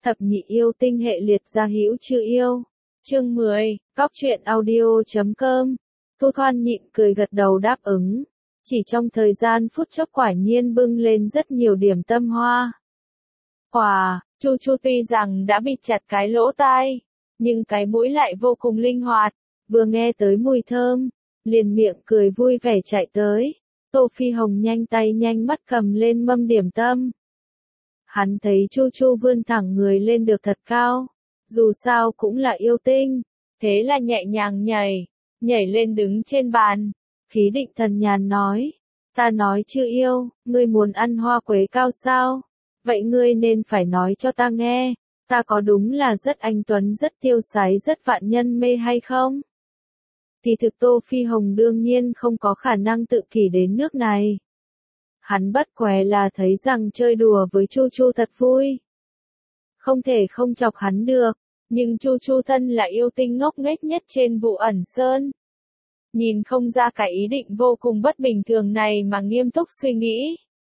Thập nhị yêu tinh hệ liệt gia hữu chư yêu. Chương 10, Cóc truyện audio.com. Thu Thoan nhịn cười gật đầu đáp ứng. Chỉ trong thời gian phút chốc quả nhiên bưng lên rất nhiều điểm tâm hoa. Wow, Chu Chu tuy rằng đã bịt chặt cái lỗ tai, nhưng cái mũi lại vô cùng linh hoạt, vừa nghe tới mùi thơm, liền miệng cười vui vẻ chạy tới. Tô Phi Hồng nhanh tay nhanh mắt cầm lên mâm điểm tâm. Hắn thấy Chu Chu vươn thẳng người lên được thật cao, dù sao cũng là yêu tinh, thế là nhẹ nhàng nhảy lên đứng trên bàn, khí định thần nhàn nói, ta nói chưa yêu, ngươi muốn ăn hoa quế cao sao? Vậy ngươi nên phải nói cho ta nghe, ta có đúng là rất anh tuấn rất tiêu sái rất vạn nhân mê hay không? Thì thực Tô Phi Hồng đương nhiên không có khả năng tự kỷ đến nước này. Hắn bất què là thấy rằng chơi đùa với Chu Chu thật vui. Không thể không chọc hắn được, nhưng Chu Chu thân là yêu tinh ngốc nghếch nhất trên Vụ Ẩn Sơn. Nhìn không ra cái ý định vô cùng bất bình thường này mà nghiêm túc suy nghĩ.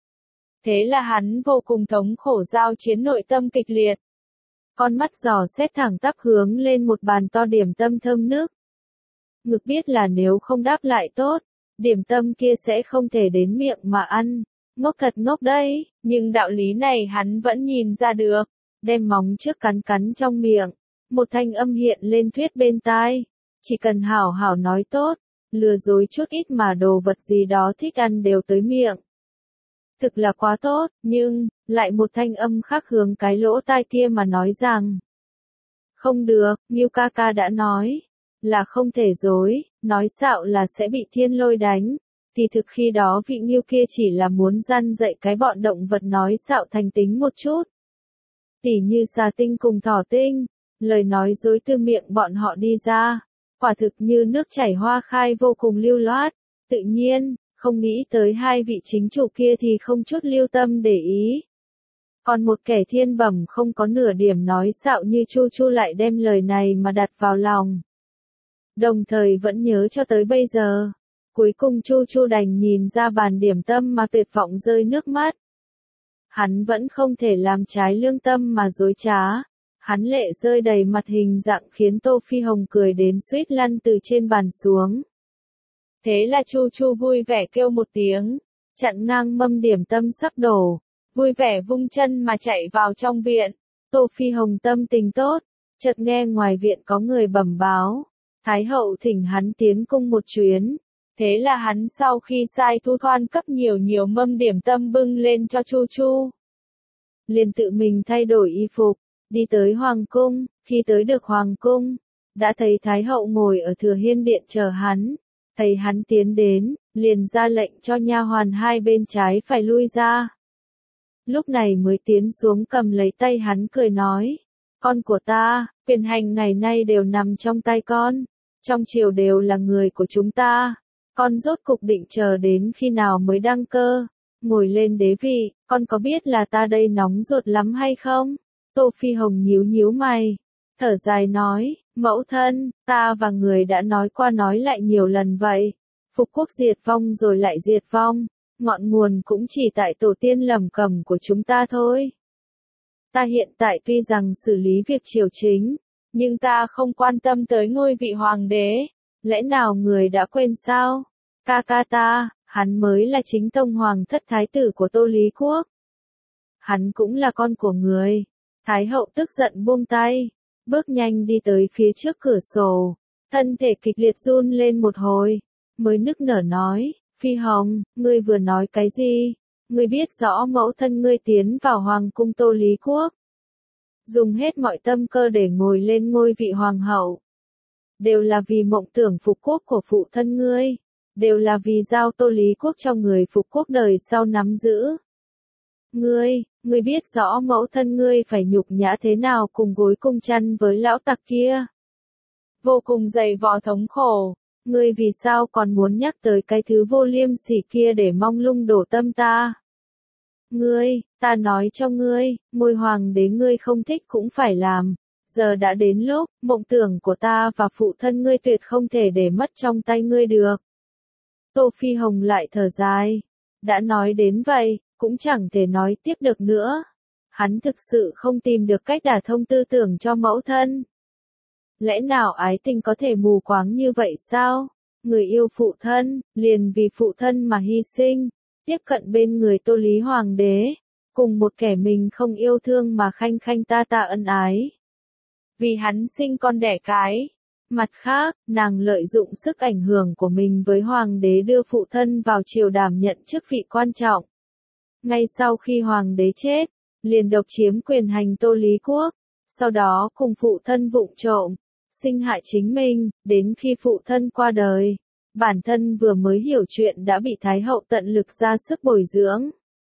Thế là hắn vô cùng thống khổ giao chiến nội tâm kịch liệt. Con mắt giò xét thẳng tắp hướng lên một bàn to điểm tâm thơm nước. Ngực biết là nếu không đáp lại tốt, điểm tâm kia sẽ không thể đến miệng mà ăn. Ngốc thật ngốc đấy, nhưng đạo lý này hắn vẫn nhìn ra được. Đem móng trước cắn cắn trong miệng, một thanh âm hiện lên thuyết bên tai. Chỉ cần hảo hảo nói tốt, lừa dối chút ít mà đồ vật gì đó thích ăn đều tới miệng. Thực là quá tốt, nhưng, lại một thanh âm khác hướng cái lỗ tai kia mà nói rằng. Không được, Ngưu ca ca đã nói, là không thể dối, nói xạo là sẽ bị thiên lôi đánh. Thì thực khi đó vị Ngưu kia chỉ là muốn gian dạy cái bọn động vật nói xạo thành tính một chút. Tỉ như xà tinh cùng thỏ tinh, lời nói dối từ miệng bọn họ đi ra, quả thực như nước chảy hoa khai vô cùng lưu loát, tự nhiên, không nghĩ tới hai vị chính chủ kia thì không chút lưu tâm để ý. Còn một kẻ thiên bẩm không có nửa điểm nói xạo như Chu Chu lại đem lời này mà đặt vào lòng. Đồng thời vẫn nhớ cho tới bây giờ, cuối cùng Chu Chu đành nhìn ra bàn điểm tâm mà tuyệt vọng rơi nước mắt. Hắn vẫn không thể làm trái lương tâm mà dối trá. Hắn lệ rơi đầy mặt hình dạng khiến Tô Phi Hồng cười đến suýt lăn từ trên bàn xuống. Thế là Chu Chu vui vẻ kêu một tiếng, chặn ngang mâm điểm tâm sắp đổ, vui vẻ vung chân mà chạy vào trong viện. Tô Phi Hồng tâm tình tốt, chợt nghe ngoài viện có người bẩm báo, Thái hậu thỉnh hắn tiến cung một chuyến. Thế là hắn sau khi sai Thu Thoan cấp nhiều mâm điểm tâm bưng lên cho Chu Chu, liền tự mình thay đổi y phục, đi tới hoàng cung. Khi tới được hoàng cung, đã thấy Thái hậu ngồi ở Thừa Hiên điện chờ hắn. Thấy hắn tiến đến, liền ra lệnh cho nha hoàn hai bên trái phải lui ra. Lúc này mới tiến xuống cầm lấy tay hắn cười nói, con của ta, quyền hành ngày nay đều nằm trong tay con, trong triều đều là người của chúng ta, con rốt cục định chờ đến khi nào mới đăng cơ, ngồi lên đế vị, con có biết là ta đây nóng ruột lắm hay không? Tô Phi Hồng nhíu mày, thở dài nói, mẫu thân, ta và người đã nói qua nói lại nhiều lần vậy, phục quốc diệt vong rồi lại diệt vong, ngọn nguồn cũng chỉ tại tổ tiên lầm cầm của chúng ta thôi. Ta hiện tại tuy rằng xử lý việc triều chính, nhưng ta không quan tâm tới ngôi vị hoàng đế, lẽ nào người đã quên sao? Ca ca ta, hắn mới là chính tông hoàng thất thái tử của Tô Lý Quốc. Hắn cũng là con của người. Thái hậu tức giận buông tay, bước nhanh đi tới phía trước cửa sổ, thân thể kịch liệt run lên một hồi, mới nức nở nói, Phi Hồng, ngươi vừa nói cái gì? Ngươi biết rõ mẫu thân ngươi tiến vào hoàng cung Tô Lý Quốc, dùng hết mọi tâm cơ để ngồi lên ngôi vị hoàng hậu. Đều là vì mộng tưởng phục quốc của phụ thân ngươi, đều là vì giao Tô Lý Quốc cho người phục quốc đời sau nắm giữ. Ngươi biết rõ mẫu thân ngươi phải nhục nhã thế nào cùng gối cung chăn với lão tặc kia. Vô cùng dày vò thống khổ, ngươi vì sao còn muốn nhắc tới cái thứ vô liêm sỉ kia để mong lung đổ tâm ta. Ta nói cho ngươi, ngôi hoàng đế ngươi không thích cũng phải làm. Giờ đã đến lúc, mộng tưởng của ta và phụ thân ngươi tuyệt không thể để mất trong tay ngươi được. Tô Phi Hồng lại thở dài. Đã nói đến vậy, cũng chẳng thể nói tiếp được nữa. Hắn thực sự không tìm được cách đả thông tư tưởng cho mẫu thân. Lẽ nào ái tình có thể mù quáng như vậy sao? Người yêu phụ thân, liền vì phụ thân mà hy sinh, tiếp cận bên người Tô Lý Hoàng đế, cùng một kẻ mình không yêu thương mà khanh khanh ta ta ân ái. Vì hắn sinh con đẻ cái. Mặt khác, nàng lợi dụng sức ảnh hưởng của mình với hoàng đế đưa phụ thân vào triều đảm nhận chức vị quan trọng. Ngay sau khi hoàng đế chết, liền độc chiếm quyền hành Tô Lý quốc, sau đó cùng phụ thân vụng trộm, sinh hại chính mình, đến khi phụ thân qua đời. Bản thân vừa mới hiểu chuyện đã bị Thái hậu tận lực ra sức bồi dưỡng.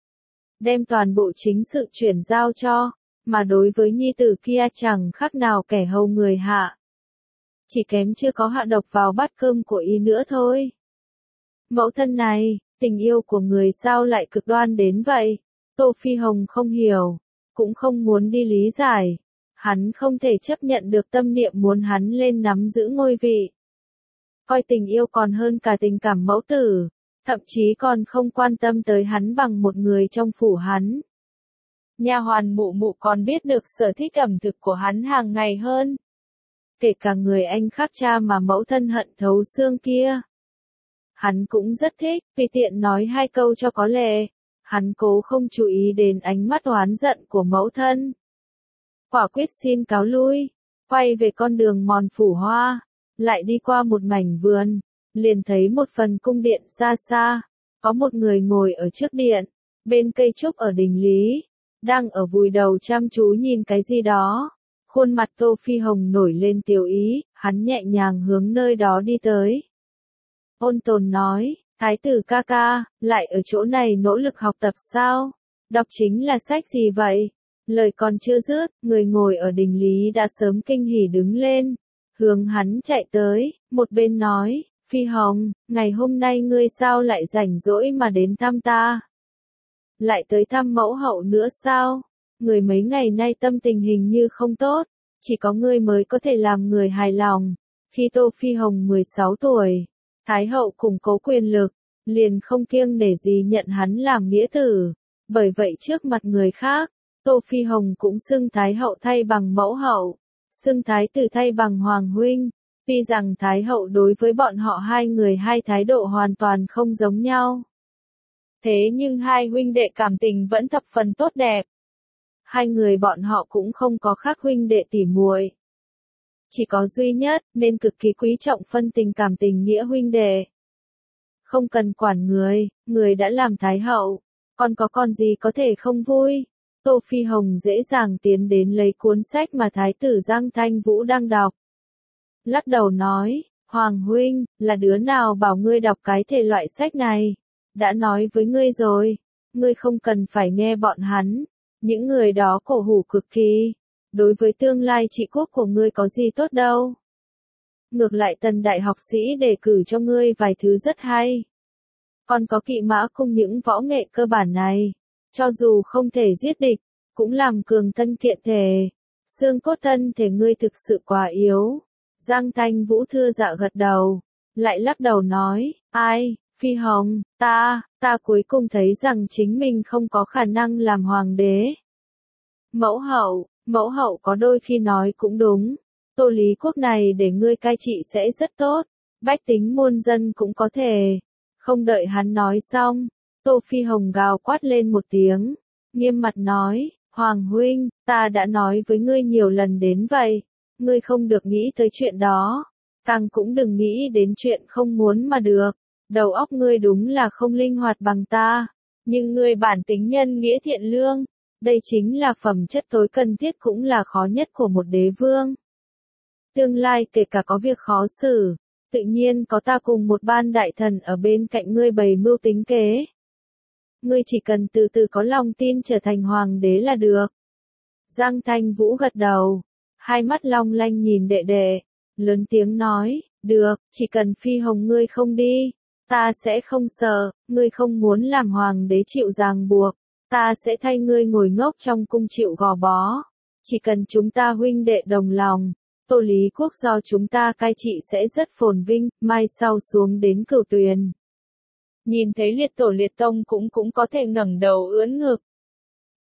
Đem toàn bộ chính sự chuyển giao cho, mà đối với nhi tử kia chẳng khác nào kẻ hầu người hạ. Chỉ kém chưa có hạ độc vào bát cơm của y nữa thôi. Mẫu thân này, tình yêu của người sao lại cực đoan đến vậy? Tô Phi Hồng không hiểu, cũng không muốn đi lý giải. Hắn không thể chấp nhận được tâm niệm muốn hắn lên nắm giữ ngôi vị. Coi tình yêu còn hơn cả tình cảm mẫu tử, thậm chí còn không quan tâm tới hắn bằng một người trong phủ hắn. Nha hoàn mụ mụ còn biết được sở thích ẩm thực của hắn hàng ngày hơn. Kể cả người anh khác cha mà mẫu thân hận thấu xương kia. Hắn cũng rất thích, vì tiện nói hai câu cho có lệ. Hắn cố không chú ý đến ánh mắt oán giận của mẫu thân. Quả quyết xin cáo lui, quay về con đường mòn phủ hoa, lại đi qua một mảnh vườn, liền thấy một phần cung điện xa xa, có một người ngồi ở trước điện, bên cây trúc ở đình lý, đang ở vùi đầu chăm chú nhìn cái gì đó. Khuôn mặt Tô Phi Hồng nổi lên tiểu ý, hắn nhẹ nhàng hướng nơi đó đi tới. Ôn tồn nói, thái tử ca ca, lại ở chỗ này nỗ lực học tập sao? Đọc chính là sách gì vậy? Lời còn chưa dứt, người ngồi ở đình lý đã sớm kinh hỉ đứng lên, hướng hắn chạy tới, một bên nói, Phi Hồng, ngày hôm nay ngươi sao lại rảnh rỗi mà đến thăm ta? Lại tới thăm mẫu hậu nữa sao? Người mấy ngày nay tâm tình hình như không tốt, chỉ có ngươi mới có thể làm người hài lòng. Khi Tô Phi Hồng 16 tuổi, Thái hậu củng cố quyền lực, liền không kiêng nể gì nhận hắn làm nghĩa tử. Bởi vậy trước mặt người khác, Tô Phi Hồng cũng xưng Thái hậu thay bằng mẫu hậu, xưng Thái tử thay bằng hoàng huynh. Tuy rằng Thái hậu đối với bọn họ hai người hai thái độ hoàn toàn không giống nhau. Thế nhưng hai huynh đệ cảm tình vẫn thập phần tốt đẹp. Hai người bọn họ cũng không có khác huynh đệ tỉ muội. Chỉ có duy nhất, nên cực kỳ quý trọng phân tình cảm tình nghĩa huynh đệ. Không cần quản người đã làm thái hậu, còn có con gì có thể không vui. Tô Phi Hồng dễ dàng tiến đến lấy cuốn sách mà thái tử Giang Thanh Vũ đang đọc. Lắc đầu nói, Hoàng huynh, là đứa nào bảo ngươi đọc cái thể loại sách này? Đã nói với ngươi rồi, ngươi không cần phải nghe bọn hắn. Những người đó cổ hủ cực kỳ, đối với tương lai trị quốc của ngươi có gì tốt đâu. Ngược lại Tần đại học sĩ đề cử cho ngươi vài thứ rất hay. Còn có Kỵ Mã Cung những võ nghệ cơ bản này, cho dù không thể giết địch, cũng làm cường thân kiện thể. Xương cốt thân thể ngươi thực sự quá yếu. Giang Thanh Vũ thưa dạ gật đầu, lại lắc đầu nói, ai, Phi Hồng, ta cuối cùng thấy rằng chính mình không có khả năng làm hoàng đế. Mẫu hậu có đôi khi nói cũng đúng. Tô Lý quốc này để ngươi cai trị sẽ rất tốt. Bách tính muôn dân cũng có thể. Không đợi hắn nói xong, Tô Phi Hồng gào quát lên một tiếng, nghiêm mặt nói, Hoàng huynh, ta đã nói với ngươi nhiều lần đến vậy. Ngươi không được nghĩ tới chuyện đó. Càng cũng đừng nghĩ đến chuyện không muốn mà được. Đầu óc ngươi đúng là không linh hoạt bằng ta. Nhưng ngươi bản tính nhân nghĩa thiện lương. Đây chính là phẩm chất tối cần thiết cũng là khó nhất của một đế vương. Tương lai kể cả có việc khó xử, tự nhiên có ta cùng một ban đại thần ở bên cạnh ngươi bày mưu tính kế. Ngươi chỉ cần từ từ có lòng tin trở thành hoàng đế là được. Giang Thanh Vũ gật đầu, hai mắt long lanh nhìn đệ đệ, lớn tiếng nói, được, chỉ cần Phi Hồng ngươi không đi, ta sẽ không sợ, ngươi không muốn làm hoàng đế chịu ràng buộc. Ta sẽ thay ngươi ngồi ngốc trong cung chịu gò bó. Chỉ cần chúng ta huynh đệ đồng lòng, Tô Lý quốc do chúng ta cai trị sẽ rất phồn vinh, mai sau xuống đến Cửu Tuyền. Nhìn thấy liệt tổ liệt tông cũng có thể ngẩng đầu ưỡn ngực.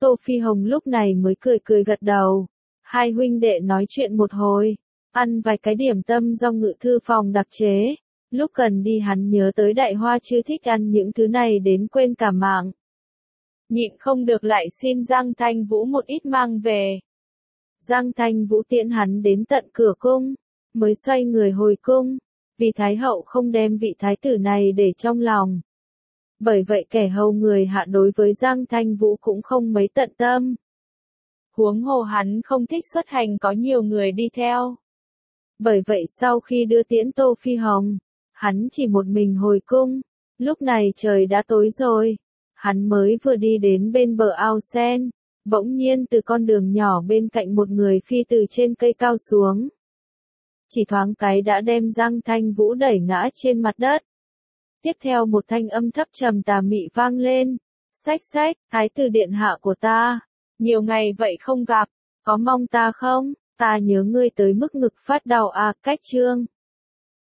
Tô Phi Hồng lúc này mới cười cười gật đầu. Hai huynh đệ nói chuyện một hồi, ăn vài cái điểm tâm do Ngự thư phòng đặc chế. Lúc cần đi hắn nhớ tới Đại Hoa Chư thích ăn những thứ này đến quên cả mạng. Nhịn không được lại xin Giang Thanh Vũ một ít mang về. Giang Thanh Vũ tiễn hắn đến tận cửa cung, mới xoay người hồi cung, vì Thái hậu không đem vị thái tử này để trong lòng. Bởi vậy kẻ hầu người hạ đối với Giang Thanh Vũ cũng không mấy tận tâm. Huống hồ hắn không thích xuất hành có nhiều người đi theo. Bởi vậy sau khi đưa tiễn Tô Phi Hồng, hắn chỉ một mình hồi cung. Lúc này trời đã tối rồi, hắn mới vừa đi đến bên bờ ao sen, bỗng nhiên từ con đường nhỏ bên cạnh một người phi từ trên cây cao xuống. Chỉ thoáng cái đã đem Giang Thanh Vũ đẩy ngã trên mặt đất. Tiếp theo một thanh âm thấp trầm tà mị vang lên. Xách xách, thái tử điện hạ của ta. Nhiều ngày vậy không gặp, có mong ta không? Ta nhớ ngươi tới mức ngực phát đau à, cách chương.